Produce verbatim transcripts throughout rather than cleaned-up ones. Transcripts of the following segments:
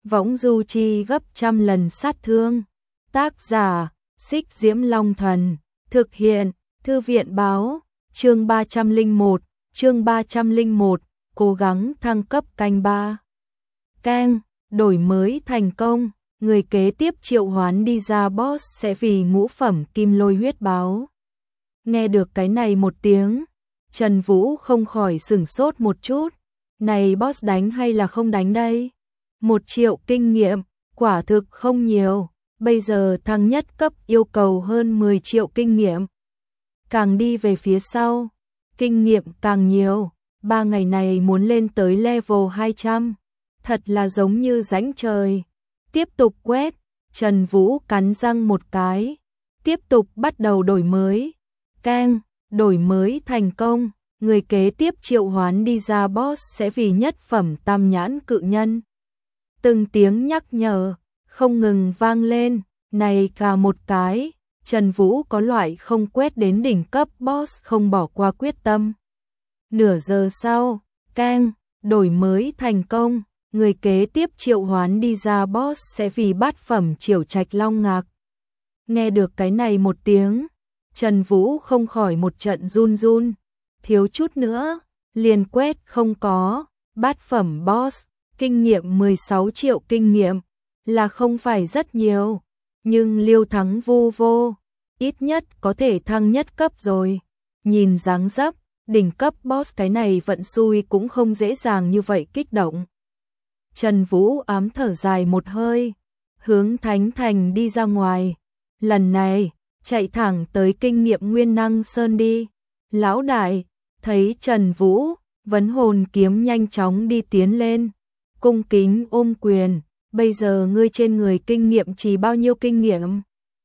võng du chi gấp trăm lần sát thương. Tác giả, Xích Diễm Long Thần. Thực hiện, Thư viện báo, chương ba trăm lẻ một, chương ba trăm lẻ một, cố gắng thăng cấp canh ba. Keng, đổi mới thành công, người kế tiếp triệu hoán đi ra boss sẽ vì ngũ phẩm kim lôi huyết báo. Nghe được cái này một tiếng, Trần Vũ không khỏi sửng sốt một chút. Này boss đánh hay là không đánh đây? Một triệu kinh nghiệm, quả thực không nhiều. Bây giờ thăng nhất cấp yêu cầu hơn mười triệu kinh nghiệm. Càng đi về phía sau, kinh nghiệm càng nhiều. Ba ngày này muốn lên tới level hai trăm. Thật là giống như rãnh trời. Tiếp tục quét, Trần Vũ cắn răng một cái. Tiếp tục bắt đầu đổi mới. Keng, đổi mới thành công. Người kế tiếp triệu hoán đi ra boss sẽ vì nhất phẩm tam nhãn cự nhân. Từng tiếng nhắc nhở không ngừng vang lên, này cả một cái, Trần Vũ có loại không quét đến đỉnh cấp boss không bỏ qua quyết tâm. Nửa giờ sau, keng, đổi mới thành công, người kế tiếp triệu hoán đi ra boss sẽ vì bát phẩm Triểu Trạch Long Ngạc. Nghe được cái này một tiếng, Trần Vũ không khỏi một trận run run, thiếu chút nữa, liền quét không có, bát phẩm boss, kinh nghiệm mười sáu triệu kinh nghiệm. Là không phải rất nhiều, nhưng liêu thắng vô vô, ít nhất có thể thăng nhất cấp rồi. Nhìn dáng dấp, đỉnh cấp boss cái này vận xui cũng không dễ dàng như vậy kích động. Trần Vũ ám thở dài một hơi, hướng Thánh Thành đi ra ngoài. Lần này, chạy thẳng tới kinh nghiệm Nguyên Năng Sơn đi. Lão đại, thấy Trần Vũ, vấn hồn kiếm nhanh chóng đi tiến lên, cung kính ôm quyền. Bây giờ ngươi trên người kinh nghiệm chỉ bao nhiêu kinh nghiệm?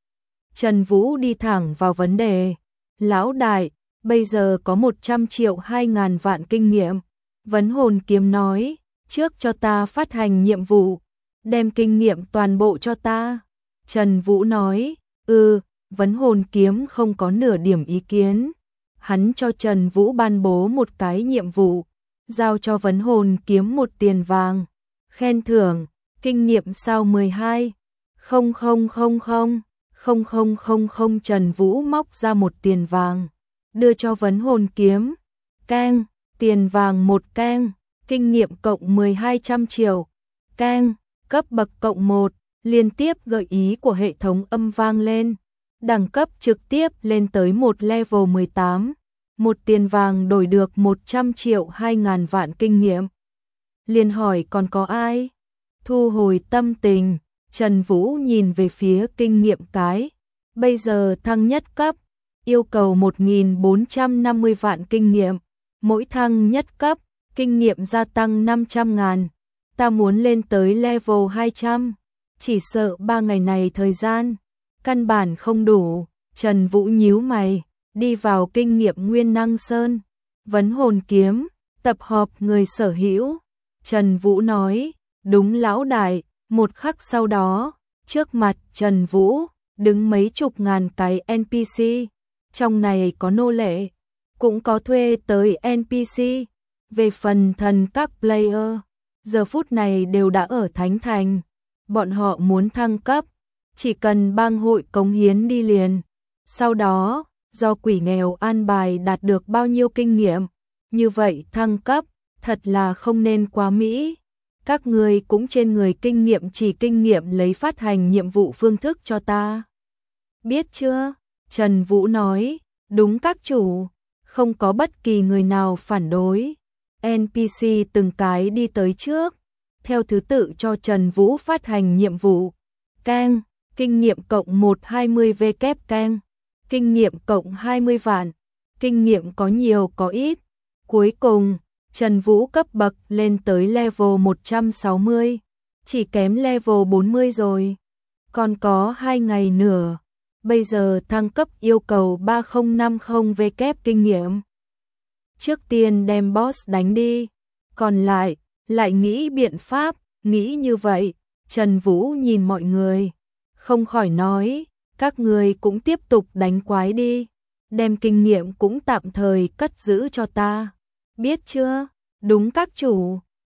Trần Vũ đi thẳng vào vấn đề. Lão đại, bây giờ có một trăm triệu hai ngàn vạn kinh nghiệm. Vấn hồn kiếm nói, trước cho ta phát hành nhiệm vụ, đem kinh nghiệm toàn bộ cho ta. Trần Vũ nói, ừ, vấn hồn kiếm không có nửa điểm ý kiến. Hắn cho Trần Vũ ban bố một cái nhiệm vụ, giao cho vấn hồn kiếm một tiền vàng. Khen thưởng. Kinh nghiệm sao mười hai, không không không không, không không không không. Trần Vũ móc ra một tiền vàng, đưa cho vấn hồn kiếm. Keng, tiền vàng một keng, kinh nghiệm cộng mười hai trăm triệu. Keng, cấp bậc cộng một, liên tiếp gợi ý của hệ thống âm vang lên. Đẳng cấp trực tiếp lên tới một level mười tám. Một tiền vàng đổi được một trăm triệu hai ngàn vạn kinh nghiệm. Liền hỏi còn có ai? Thu hồi tâm tình, Trần Vũ nhìn về phía kinh nghiệm cái. Bây giờ thăng nhất cấp, yêu cầu một nghìn bốn trăm năm mươi vạn kinh nghiệm. Mỗi thăng nhất cấp, kinh nghiệm gia tăng năm trăm ngàn. Ta muốn lên tới level hai trăm. Chỉ sợ ba ngày này thời gian, căn bản không đủ. Trần Vũ nhíu mày, đi vào kinh nghiệm Nguyên Năng Sơn. Vấn hồn kiếm, tập hợp người sở hữu. Trần Vũ nói, đúng lão đại. Một khắc sau đó, trước mặt Trần Vũ, đứng mấy chục ngàn cái en pê xê. Trong này có nô lệ, cũng có thuê tới en pê xê. Về phần thần các player, giờ phút này đều đã ở Thánh Thành. Bọn họ muốn thăng cấp, chỉ cần bang hội cống hiến đi liền. Sau đó, do quỷ nghèo an bài đạt được bao nhiêu kinh nghiệm, như vậy thăng cấp, thật là không nên quá mỹ. Các người cũng trên người kinh nghiệm chỉ kinh nghiệm lấy phát hành nhiệm vụ phương thức cho ta. Biết chưa? Trần Vũ nói, đúng các chủ, không có bất kỳ người nào phản đối. en pê xê từng cái đi tới trước, theo thứ tự cho Trần Vũ phát hành nhiệm vụ. Keng, kinh nghiệm cộng một trăm hai mươi vê kép keng, kinh nghiệm cộng hai mươi vạn, kinh nghiệm có nhiều có ít. Cuối cùng, Trần Vũ cấp bậc lên tới level một trăm sáu mươi, chỉ kém level bốn mươi rồi. Còn có hai ngày nữa, bây giờ thăng cấp yêu cầu ba nghìn năm mươi vê kép kinh nghiệm. Trước tiên đem boss đánh đi, còn lại, lại nghĩ biện pháp, nghĩ như vậy. Trần Vũ nhìn mọi người, không khỏi nói, các người cũng tiếp tục đánh quái đi, đem kinh nghiệm cũng tạm thời cất giữ cho ta. Biết chưa? Đúng các chủ,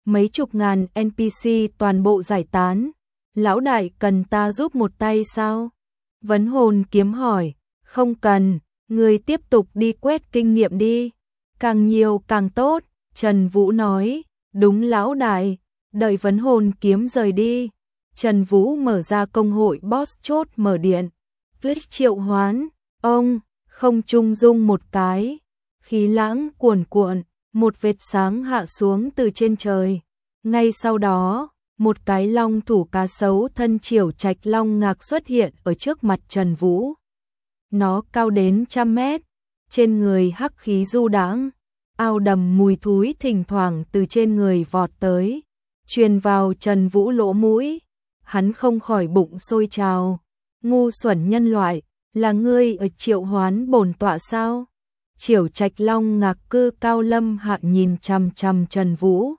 mấy chục ngàn en pê xê toàn bộ giải tán. Lão đại cần ta giúp một tay sao? Vấn hồn kiếm hỏi. Không cần, ngươi tiếp tục đi quét kinh nghiệm đi. Càng nhiều càng tốt, Trần Vũ nói. Đúng lão đại, đợi vấn hồn kiếm rời đi. Trần Vũ mở ra công hội boss chốt mở điện. Click triệu hoán, ông, không trung dung một cái. Khí lãng cuồn cuộn, một vệt sáng hạ xuống từ trên trời. Ngay sau đó, một cái long thủ cá sấu thân Triểu Trạch Long Ngạc xuất hiện ở trước mặt Trần Vũ. Nó cao đến trăm mét, trên người hắc khí du đãng, ao đầm mùi thúi thỉnh thoảng từ trên người vọt tới, truyền vào Trần Vũ lỗ mũi. Hắn không khỏi bụng sôi trào. Ngu xuẩn nhân loại, là ngươi ở triệu hoán bổn tọa sao? Triểu Trạch Long Ngạc cư cao lâm hạ nhìn chằm chằm Trần Vũ.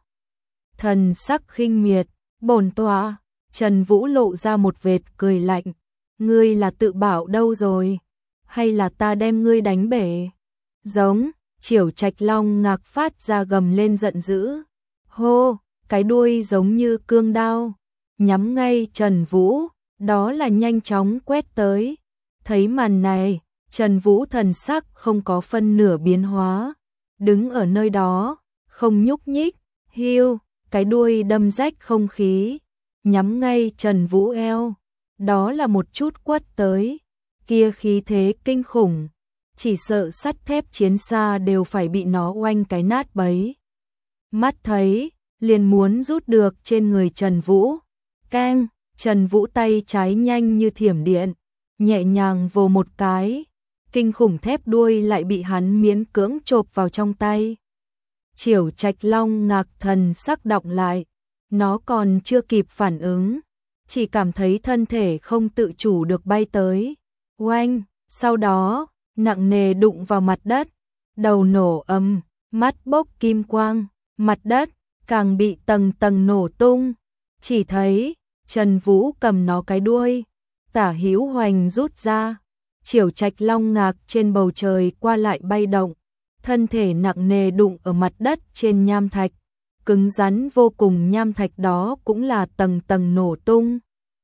Thần sắc khinh miệt, bổn tọa. Trần Vũ lộ ra một vệt cười lạnh. Ngươi là tự bảo đâu rồi? Hay là ta đem ngươi đánh bể? Giống, Triểu Trạch Long Ngạc phát ra gầm lên giận dữ. Hô, cái đuôi giống như cương đao, nhắm ngay Trần Vũ, đó là nhanh chóng quét tới. Thấy màn này, Trần Vũ thần sắc không có phân nửa biến hóa, đứng ở nơi đó, không nhúc nhích. Hiu, cái đuôi đâm rách không khí, nhắm ngay Trần Vũ eo, đó là một chút quất tới. Kia khí thế kinh khủng, chỉ sợ sắt thép chiến xa đều phải bị nó oanh cái nát bấy. Mắt thấy, liền muốn rút được trên người Trần Vũ. Keng, Trần Vũ tay trái nhanh như thiểm điện, nhẹ nhàng vồ một cái, kinh khủng thép đuôi lại bị hắn miễn cưỡng chộp vào trong tay. Triểu Trạch Long Ngạc thần sắc động lại, nó còn chưa kịp phản ứng, chỉ cảm thấy thân thể không tự chủ được bay tới. Oanh, sau đó, nặng nề đụng vào mặt đất, đầu nổ ầm, mắt bốc kim quang, mặt đất càng bị tầng tầng nổ tung. Chỉ thấy Trần Vũ cầm nó cái đuôi, tả hữu hoành rút ra. Triểu Trạch Long Ngạc trên bầu trời qua lại bay động, thân thể nặng nề đụng ở mặt đất trên nham thạch, cứng rắn vô cùng. Nham thạch đó cũng là tầng tầng nổ tung.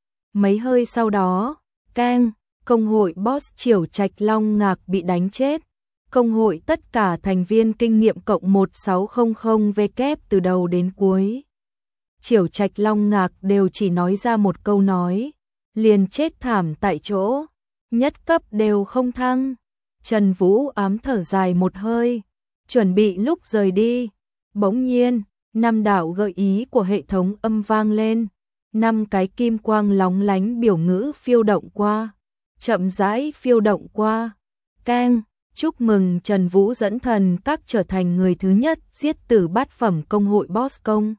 Mấy hơi sau đó, keng, công hội boss Triểu Trạch Long Ngạc bị đánh chết. Công hội tất cả thành viên kinh nghiệm cộng một sáu không không W từ đầu đến cuối. Triểu Trạch Long Ngạc đều chỉ nói ra một câu nói, liền chết thảm tại chỗ, nhất cấp đều không thăng. Trần Vũ ám thở dài một hơi, chuẩn bị lúc rời đi. Bỗng nhiên, năm đạo gợi ý của hệ thống âm vang lên, năm cái kim quang lóng lánh biểu ngữ phiêu động qua, chậm rãi phiêu động qua. Keng, chúc mừng Trần Vũ dẫn thần các trở thành người thứ nhất giết tử bát phẩm công hội boss công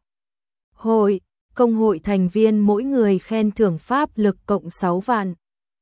hội. Công hội thành viên mỗi người khen thưởng pháp lực cộng sáu vạn.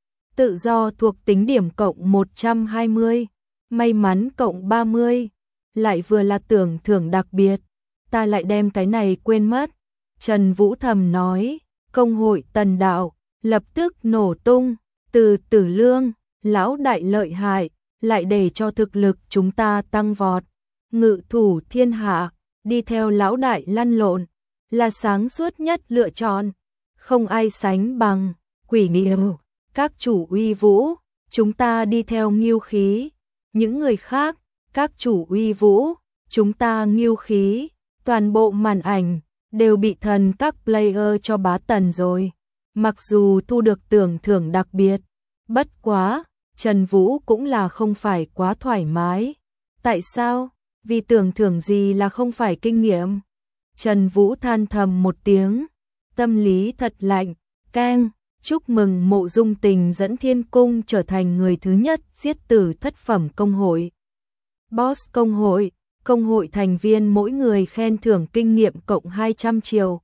Tự do thuộc tính điểm cộng một trăm hai mươi, may mắn cộng ba mươi, lại vừa là tưởng thưởng đặc biệt. Ta lại đem cái này quên mất. Trần Vũ thầm nói, công hội tần đạo, lập tức nổ tung. Từ Tử Lương, lão đại lợi hại, lại để cho thực lực chúng ta tăng vọt. Ngự thủ thiên hạ, đi theo lão đại lăn lộn, là sáng suốt nhất lựa chọn. Không ai sánh bằng. Quỷ Nghiêu, các chủ uy vũ, chúng ta đi theo Nghiêu khí. Những người khác, các chủ uy vũ, chúng ta Nghiêu khí. Toàn bộ màn ảnh đều bị thần các player cho bá tần rồi. Mặc dù thu được tưởng thưởng đặc biệt, bất quá, Trần Vũ cũng là không phải quá thoải mái. Tại sao? Vì tưởng thưởng gì là không phải kinh nghiệm? Trần Vũ than thầm một tiếng, tâm lý thật lạnh. Keng, chúc mừng Mộ Dung Tình dẫn Thiên Cung trở thành người thứ nhất giết tử thất phẩm công hội. Boss công hội, công hội thành viên mỗi người khen thưởng kinh nghiệm cộng hai trăm triệu.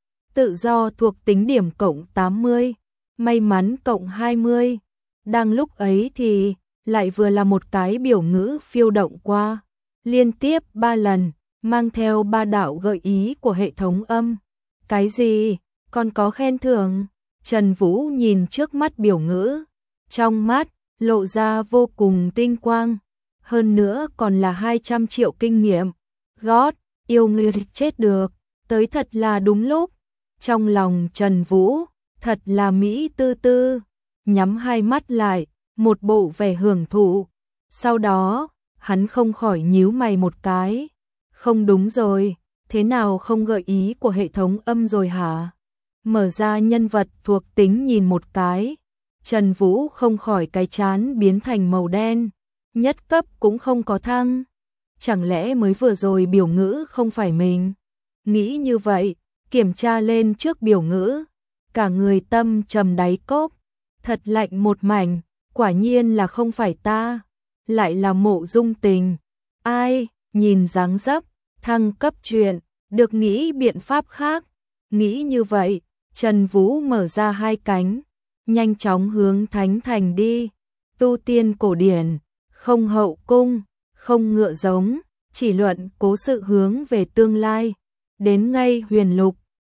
Tự do thuộc tính điểm cộng tám mươi, may mắn cộng hai mươi. Đang lúc ấy thì, lại vừa là một cái biểu ngữ phiêu động qua, liên tiếp ba lần, mang theo ba đạo gợi ý của hệ thống âm. Cái gì? Còn có khen thưởng? Trần Vũ nhìn trước mắt biểu ngữ, trong mắt lộ ra vô cùng tinh quang, hơn nữa còn là hai trăm triệu kinh nghiệm. Gót, yêu ngươi chết được, tới thật là đúng lúc. Trong lòng Trần Vũ, thật là mỹ tư tư, nhắm hai mắt lại, một bộ vẻ hưởng thụ. Sau đó, hắn không khỏi nhíu mày một cái. Không đúng rồi, thế nào không gợi ý của hệ thống âm rồi hả? Mở ra nhân vật thuộc tính nhìn một cái. Trần Vũ không khỏi cái chán biến thành màu đen. Nhất cấp cũng không có thăng. Chẳng lẽ mới vừa rồi biểu ngữ không phải mình? Nghĩ như vậy, kiểm tra lên trước biểu ngữ. Cả người tâm trầm đáy cốc. Thật lạnh một mảnh, quả nhiên là không phải ta. Lại là Mộ Dung Tình. Ai, nhìn dáng dấp, thăng cấp chuyện, được nghĩ biện pháp khác. Nghĩ như vậy, Trần Vũ mở ra hai cánh, nhanh chóng hướng Thánh Thành đi. Tu tiên cổ điển, không hậu cung, không ngựa giống, chỉ luận cố sự hướng về tương lai. Đến ngay Huyền Lục,